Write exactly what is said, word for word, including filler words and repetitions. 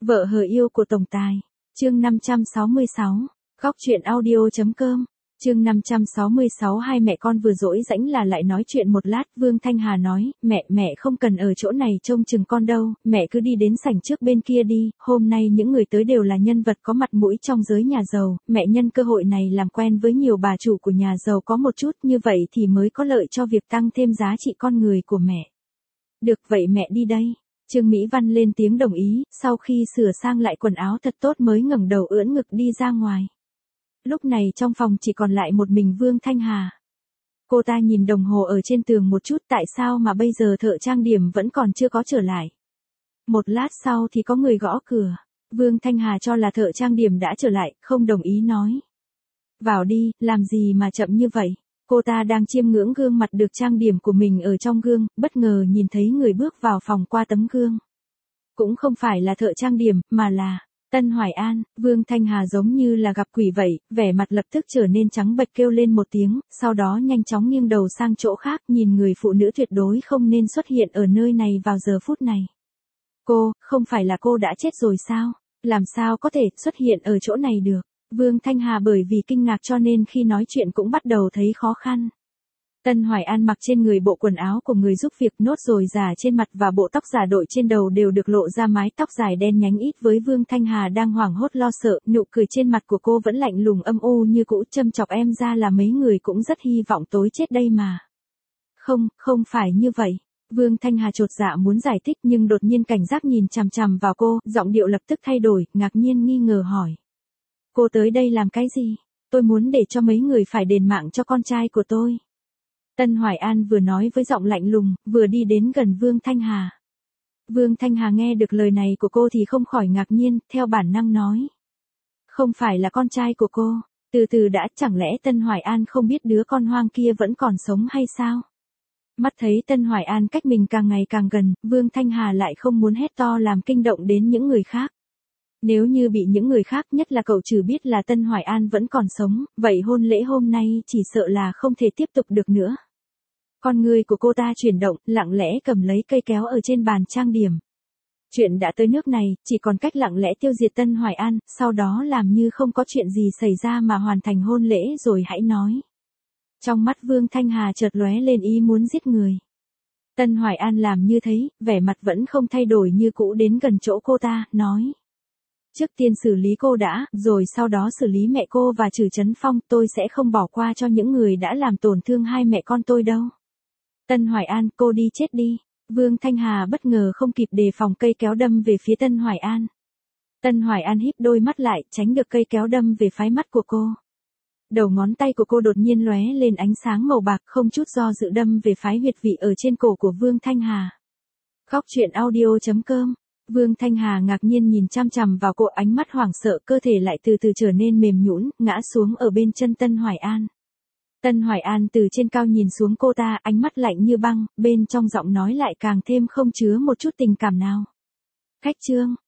Vợ hờ yêu của tổng tài. Chương năm trăm sáu mươi sáu. Góc truyện audio.com. Chương năm trăm sáu mươi sáu. Hai mẹ con vừa dỗi rãnh là lại nói chuyện một lát. Vương Thanh Hà nói, mẹ, mẹ không cần ở chỗ này trông chừng con đâu, mẹ cứ đi đến sảnh trước bên kia đi, hôm nay những người tới đều là nhân vật có mặt mũi trong giới nhà giàu, mẹ nhân cơ hội này làm quen với nhiều bà chủ của nhà giàu có một chút, như vậy thì mới có lợi cho việc tăng thêm giá trị con người của mẹ. Được vậy mẹ đi đây. Trương Mỹ Văn lên tiếng đồng ý, sau khi sửa sang lại quần áo thật tốt mới ngẩng đầu ưỡn ngực đi ra ngoài. Lúc này trong phòng chỉ còn lại một mình Vương Thanh Hà. Cô ta nhìn đồng hồ ở trên tường một chút, tại sao mà bây giờ thợ trang điểm vẫn còn chưa có trở lại. Một lát sau thì có người gõ cửa. Vương Thanh Hà cho là thợ trang điểm đã trở lại, không đồng ý nói. Vào đi, làm gì mà chậm như vậy. Cô ta đang chiêm ngưỡng gương mặt được trang điểm của mình ở trong gương, bất ngờ nhìn thấy người bước vào phòng qua tấm gương. Cũng không phải là thợ trang điểm, mà là Tân Hoài An. Vương Thanh Hà giống như là gặp quỷ vậy, vẻ mặt lập tức trở nên trắng bệch kêu lên một tiếng, sau đó nhanh chóng nghiêng đầu sang chỗ khác nhìn người phụ nữ tuyệt đối không nên xuất hiện ở nơi này vào giờ phút này. Cô, không phải là cô đã chết rồi sao? Làm sao có thể xuất hiện ở chỗ này được? Vương Thanh Hà bởi vì kinh ngạc cho nên khi nói chuyện cũng bắt đầu thấy khó khăn. Tân Hoài An mặc trên người bộ quần áo của người giúp việc, nốt ruồi giả trên mặt và bộ tóc giả đội trên đầu đều được lộ ra, mái tóc dài đen nhánh ít với Vương Thanh Hà đang hoảng hốt lo sợ, nụ cười trên mặt của cô vẫn lạnh lùng âm u như cũ, châm chọc em ra là mấy người cũng rất hy vọng tối chết đây mà. Không, không phải như vậy. Vương Thanh Hà chột dạ muốn giải thích nhưng đột nhiên cảnh giác nhìn chằm chằm vào cô, giọng điệu lập tức thay đổi, ngạc nhiên nghi ngờ hỏi. Cô tới đây làm cái gì? Tôi muốn để cho mấy người phải đền mạng cho con trai của tôi. Tân Hoài An vừa nói với giọng lạnh lùng, vừa đi đến gần Vương Thanh Hà. Vương Thanh Hà nghe được lời này của cô thì không khỏi ngạc nhiên, theo bản năng nói. Không phải là con trai của cô, từ từ đã, chẳng lẽ Tân Hoài An không biết đứa con hoang kia vẫn còn sống hay sao? Mắt thấy Tân Hoài An cách mình càng ngày càng gần, Vương Thanh Hà lại không muốn hét to làm kinh động đến những người khác. Nếu như bị những người khác, nhất là cậu Trừ biết là Tân Hoài An vẫn còn sống, vậy hôn lễ hôm nay chỉ sợ là không thể tiếp tục được nữa. Con người của cô ta chuyển động, lặng lẽ cầm lấy cây kéo ở trên bàn trang điểm. Chuyện đã tới nước này, chỉ còn cách lặng lẽ tiêu diệt Tân Hoài An, sau đó làm như không có chuyện gì xảy ra mà hoàn thành hôn lễ rồi hãy nói. Trong mắt Vương Thanh Hà chợt lóe lên ý muốn giết người. Tân Hoài An làm như thế, vẻ mặt vẫn không thay đổi như cũ, đến gần chỗ cô ta, nói. Trước tiên xử lý cô đã, rồi sau đó xử lý mẹ cô và Trừ Chấn Phong, tôi sẽ không bỏ qua cho những người đã làm tổn thương hai mẹ con tôi đâu. Tân Hoài An, cô đi chết đi. Vương Thanh Hà bất ngờ không kịp đề phòng, cây kéo đâm về phía Tân Hoài An. Tân Hoài An híp đôi mắt lại, tránh được cây kéo đâm về phái mắt của cô. Đầu ngón tay của cô đột nhiên lóe lên ánh sáng màu bạc, không chút do dự đâm về phái huyệt vị ở trên cổ của Vương Thanh Hà. Góc truyện audio.com. Vương Thanh Hà ngạc nhiên nhìn chăm chằm vào cô, ánh mắt hoảng sợ, cơ thể lại từ từ trở nên mềm nhũn, ngã xuống ở bên chân Tân Hoài An. Tân Hoài An từ trên cao nhìn xuống cô ta, ánh mắt lạnh như băng, bên trong giọng nói lại càng thêm không chứa một chút tình cảm nào. Khách trương,